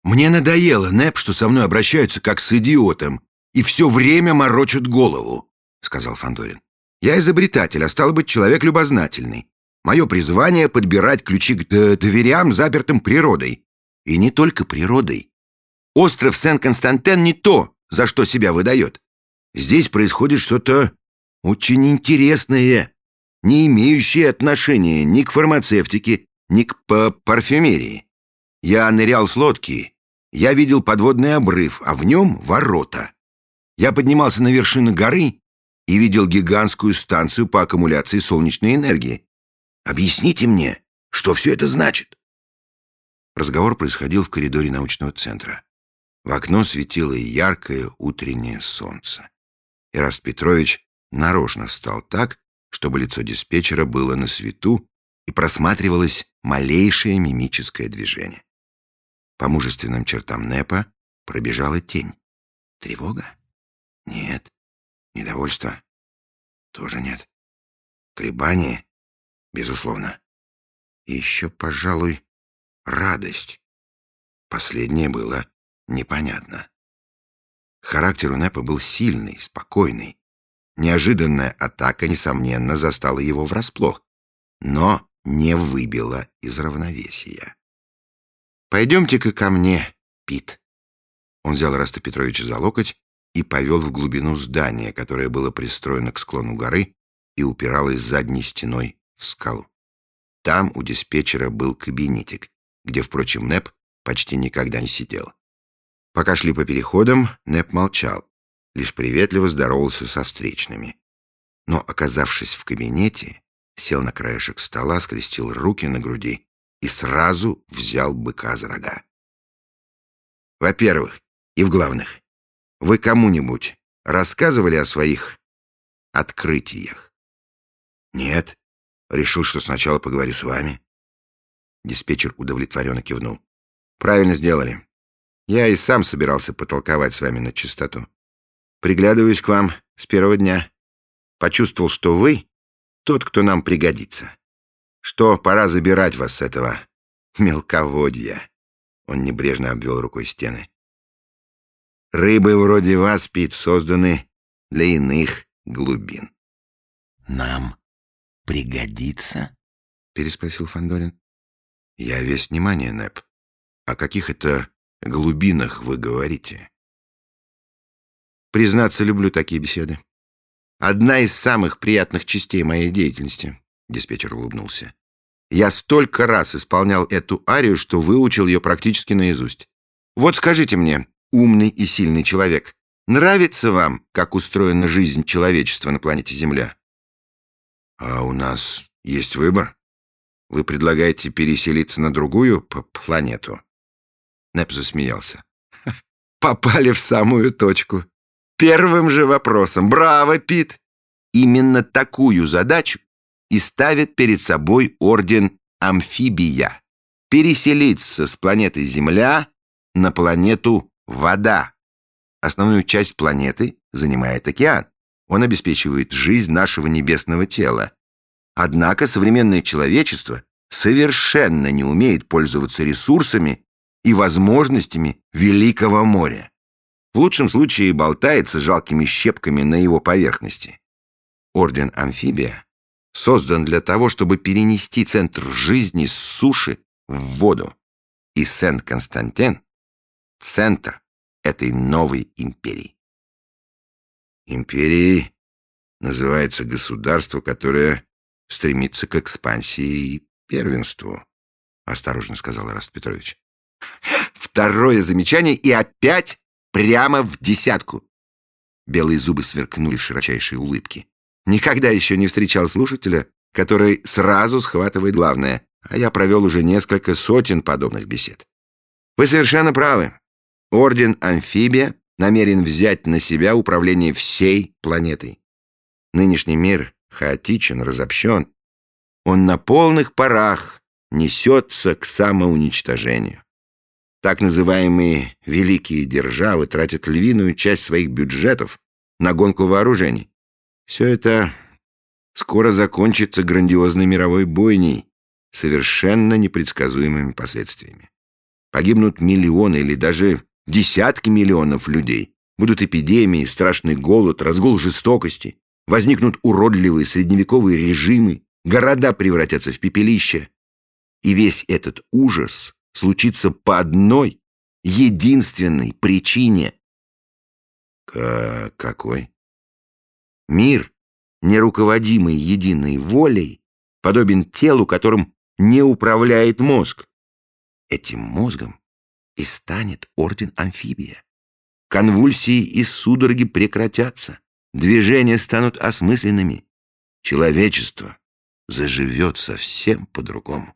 «Мне надоело, Нэп, что со мной обращаются как с идиотом и все время морочат голову», — сказал Фандорин. «Я изобретатель, а стало быть, человек любознательный. Мое призвание — подбирать ключи к дверям, запертым природой. И не только природой. Остров Сен-Константин не то, за что себя выдает. Здесь происходит что-то очень интересное, не имеющее отношения ни к фармацевтике, ни к парфюмерии. Я нырял с лодки, я видел подводный обрыв, а в нем ворота. Я поднимался на вершину горы и видел гигантскую станцию по аккумуляции солнечной энергии. Объясните мне, что все это значит?» Разговор происходил в коридоре научного центра. В окно светило яркое утреннее солнце. Ираст Петрович нарочно встал так, чтобы лицо диспетчера было на свету и просматривалось малейшее мимическое движение. По мужественным чертам Нэпа пробежала тень. Тревога? Нет. Недовольство? Тоже нет. Колебание? Безусловно. И еще, пожалуй, радость. Последнее было непонятно. Характер у Нэпа был сильный, спокойный. Неожиданная атака, несомненно, застала его врасплох, но не выбила из равновесия. «Пойдемте-ка ко мне, Пит». Он взял Ираста Петровича за локоть и повел в глубину здания, которое было пристроено к склону горы и упиралось задней стеной в скалу. Там у диспетчера был кабинетик, где, впрочем, Нэп почти никогда не сидел. Пока шли по переходам, Нэп молчал, лишь приветливо здоровался со встречными. Но, оказавшись в кабинете, сел на краешек стола, скрестил руки на груди и сразу взял быка за рога. «Во-первых, и в главных, вы кому-нибудь рассказывали о своих открытиях?» «Нет. Решил, что сначала поговорю с вами». Диспетчер удовлетворенно кивнул. «Правильно сделали. Я и сам собирался потолковать с вами на чистоту. Приглядываюсь к вам с первого дня. Почувствовал, что вы тот, кто нам пригодится. Что пора забирать вас с этого мелководья». Он небрежно обвел рукой стены. «Рыбы вроде вас, Пит, созданы для иных глубин». «Нам пригодится?» — переспросил Фандорин. «Я весь внимание, Нэп. О каких это глубинах вы говорите?» «Признаться, люблю такие беседы. Одна из самых приятных частей моей деятельности», — диспетчер улыбнулся. «Я столько раз исполнял эту арию, что выучил ее практически наизусть. Вот скажите мне, умный и сильный человек, нравится вам, как устроена жизнь человечества на планете Земля?» «А у нас есть выбор? Вы предлагаете переселиться на другую планету?» Нэп засмеялся. «Попали в самую точку. Первым же вопросом. Браво, Пит! Именно такую задачу и ставит перед собой орден Амфибия. Переселиться с планеты Земля на планету Вода. Основную часть планеты занимает океан. Он обеспечивает жизнь нашего небесного тела. Однако современное человечество совершенно не умеет пользоваться ресурсами и возможностями Великого моря. В лучшем случае болтается жалкими щепками на его поверхности. Орден Амфибия создан для того, чтобы перенести центр жизни с суши в воду. И Сен-Константин — центр этой новой империи. Империей называется государство, которое стремится к экспансии и первенству, осторожно сказал Ираст Петрович. Второе замечание и опять прямо в десятку. Белые зубы сверкнули в широчайшей улыбке. Никогда еще не встречал слушателя, который сразу схватывает главное, а я провел уже несколько сотен подобных бесед. Вы совершенно правы. Орден Амфибия намерен взять на себя управление всей планетой. Нынешний мир хаотичен, разобщен. Он на полных парах несется к самоуничтожению. Так называемые великие державы тратят львиную часть своих бюджетов на гонку вооружений. Все это скоро закончится грандиозной мировой бойней, совершенно непредсказуемыми последствиями. Погибнут миллионы или даже десятки миллионов людей. Будут эпидемии, страшный голод, разгул жестокости. Возникнут уродливые средневековые режимы. Города превратятся в пепелище. И весь этот ужас случится по одной, единственной причине. Какой? Мир, не руководимый единой волей, подобен телу, которым не управляет мозг. Этим мозгом и станет орден Амфибия. Конвульсии и судороги прекратятся, движения станут осмысленными. Человечество заживет совсем по-другому.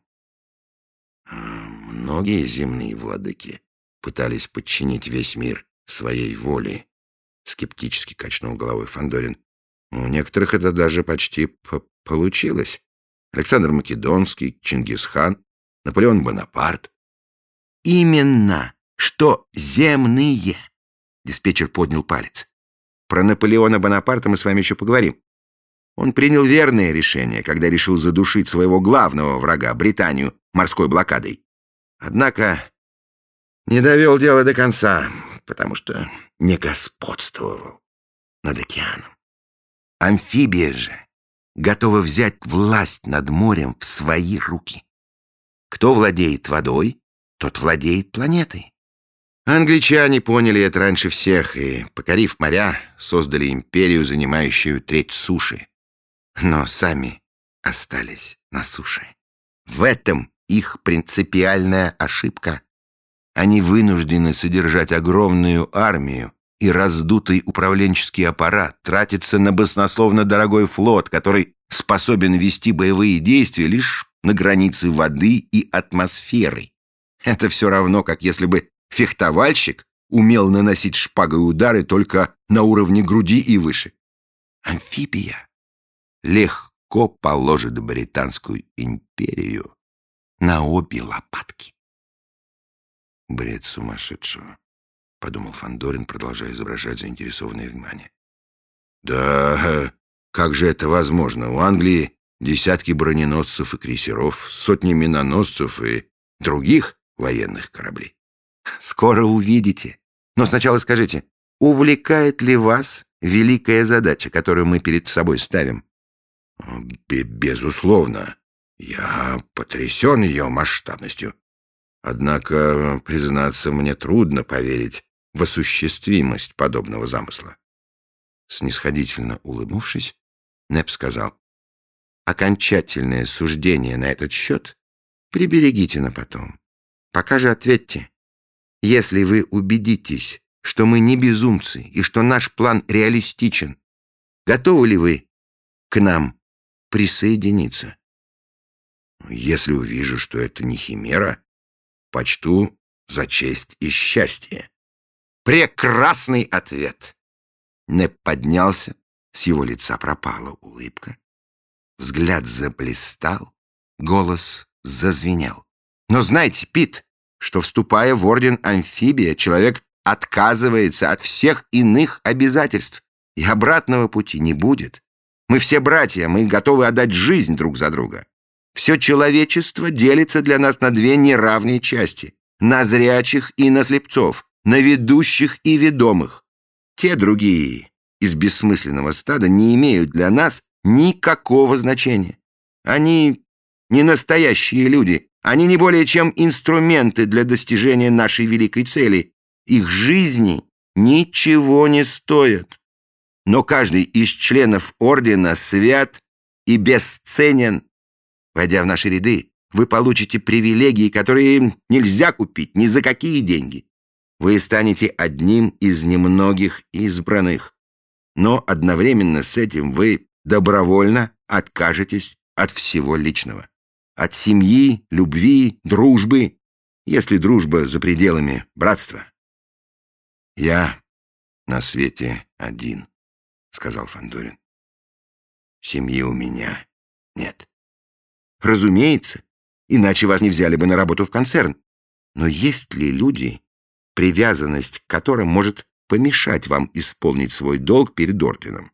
Многие земные владыки пытались подчинить весь мир своей воле, скептически качнул головой Фандорин. У некоторых это даже почти получилось. Александр Македонский, Чингисхан, Наполеон Бонапарт. Именно что земные. Диспетчер поднял палец. Про Наполеона Бонапарта мы с вами еще поговорим. Он принял верное решение, когда решил задушить своего главного врага, Британию, морской блокадой. Однако не довел дело до конца, потому что не господствовал над океаном. Амфибия же готова взять власть над морем в свои руки. Кто владеет водой, тот владеет планетой. Англичане поняли это раньше всех и, покорив моря, создали империю, занимающую треть суши. Но сами остались на суше. В этом их принципиальная ошибка. Они вынуждены содержать огромную армию, и раздутый управленческий аппарат тратится на баснословно дорогой флот, который способен вести боевые действия лишь на границе воды и атмосферы. Это все равно, как если бы фехтовальщик умел наносить шпагой удары только на уровне груди и выше. Амфибия легко положит Британскую империю на обе лопатки. Бред сумасшедшего, подумал Фандорин, продолжая изображать заинтересованное внимание. Да, как же это возможно? У Англии десятки броненосцев и крейсеров, сотни миноносцев и других военных кораблей. Скоро увидите. Но сначала скажите, увлекает ли вас великая задача, которую мы перед собой ставим? Безусловно. Я потрясен ее масштабностью. Однако, признаться, мне трудно поверить в осуществимость подобного замысла. Снисходительно улыбнувшись, Непп сказал: окончательное суждение на этот счет приберегите на потом. Пока же ответьте. Если вы убедитесь, что мы не безумцы и что наш план реалистичен, готовы ли вы к нам присоединиться? Если увижу, что это не химера, почту за честь и счастье. Прекрасный ответ! Непп поднялся, с его лица пропала улыбка. Взгляд заблистал, голос зазвенел. Но знайте, Пит, что, вступая в орден Амфибия, человек отказывается от всех иных обязательств, и обратного пути не будет. Мы все братья, мы готовы отдать жизнь друг за друга. Все человечество делится для нас на две неравные части — на зрячих и на слепцов, на ведущих и ведомых. Те другие из бессмысленного стада не имеют для нас никакого значения. Они не настоящие люди, они не более чем инструменты для достижения нашей великой цели. Их жизни ничего не стоят. Но каждый из членов ордена свят и бесценен. Войдя в наши ряды, вы получите привилегии, которые нельзя купить ни за какие деньги. Вы станете одним из немногих избранных. Но одновременно с этим вы добровольно откажетесь от всего личного. От семьи, любви, дружбы, если дружба за пределами братства. «Я на свете один», — сказал Фандорин. «Семьи у меня нет». «Разумеется, иначе вас не взяли бы на работу в концерн. Но есть ли люди, привязанность к которым может помешать вам исполнить свой долг перед орденом?»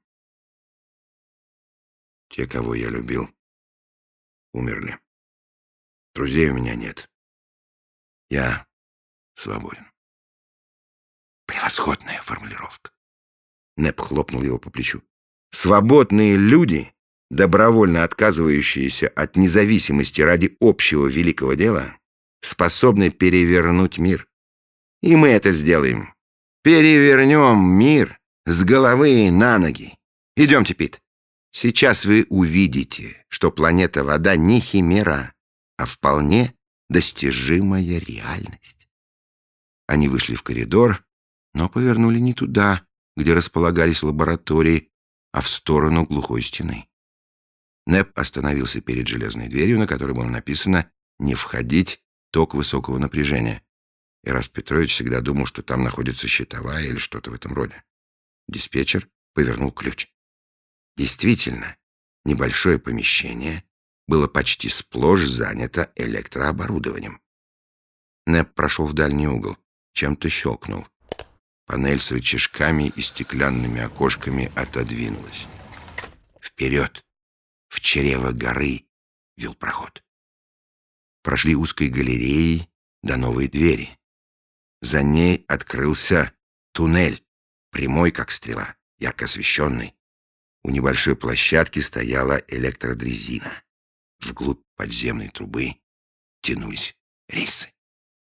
«Те, кого я любил, умерли. Друзей у меня нет. Я свободен. Превосходная формулировка. Нэп хлопнул его по плечу. Свободные люди, добровольно отказывающиеся от независимости ради общего великого дела, способны перевернуть мир. И мы это сделаем. Перевернем мир с головы на ноги. Идемте, Пит. Сейчас вы увидите, что планета Вода не химера, а вполне достижимая реальность. Они вышли в коридор, но повернули не туда, где располагались лаборатории, а в сторону глухой стены. Нэп остановился перед железной дверью, на которой было написано «Не входить, ток высокого напряжения». Эраст Петрович всегда думал, что там находится щитовая или что-то в этом роде. Диспетчер повернул ключ. Действительно, небольшое помещение было почти сплошь занято электрооборудованием. Нэп прошел в дальний угол, чем-то щелкнул. Панель с рычажками и стеклянными окошками отодвинулась. Вперед, в чрево горы, вел проход. Прошли узкой галереей до новой двери. За ней открылся туннель, прямой как стрела, ярко освещенный. У небольшой площадки стояла электродрезина. Вглубь подземной трубы тянулись рельсы.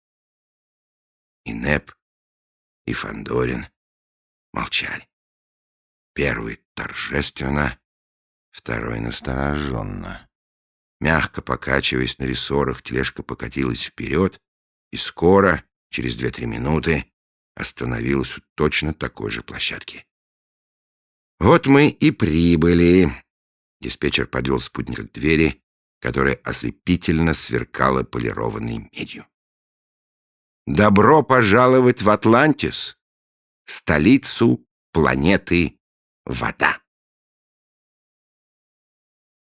И Нэп, и Фандорин молчали. Первый торжественно, второй настороженно. Мягко покачиваясь на рессорах, тележка покатилась вперед и скоро, через 2-3 минуты, остановилась у точно такой же площадки. «Вот мы и прибыли!» Диспетчер подвел спутника к двери, которая ослепительно сверкала полированной медью. «Добро пожаловать в Атлантис, столицу планеты Вода!»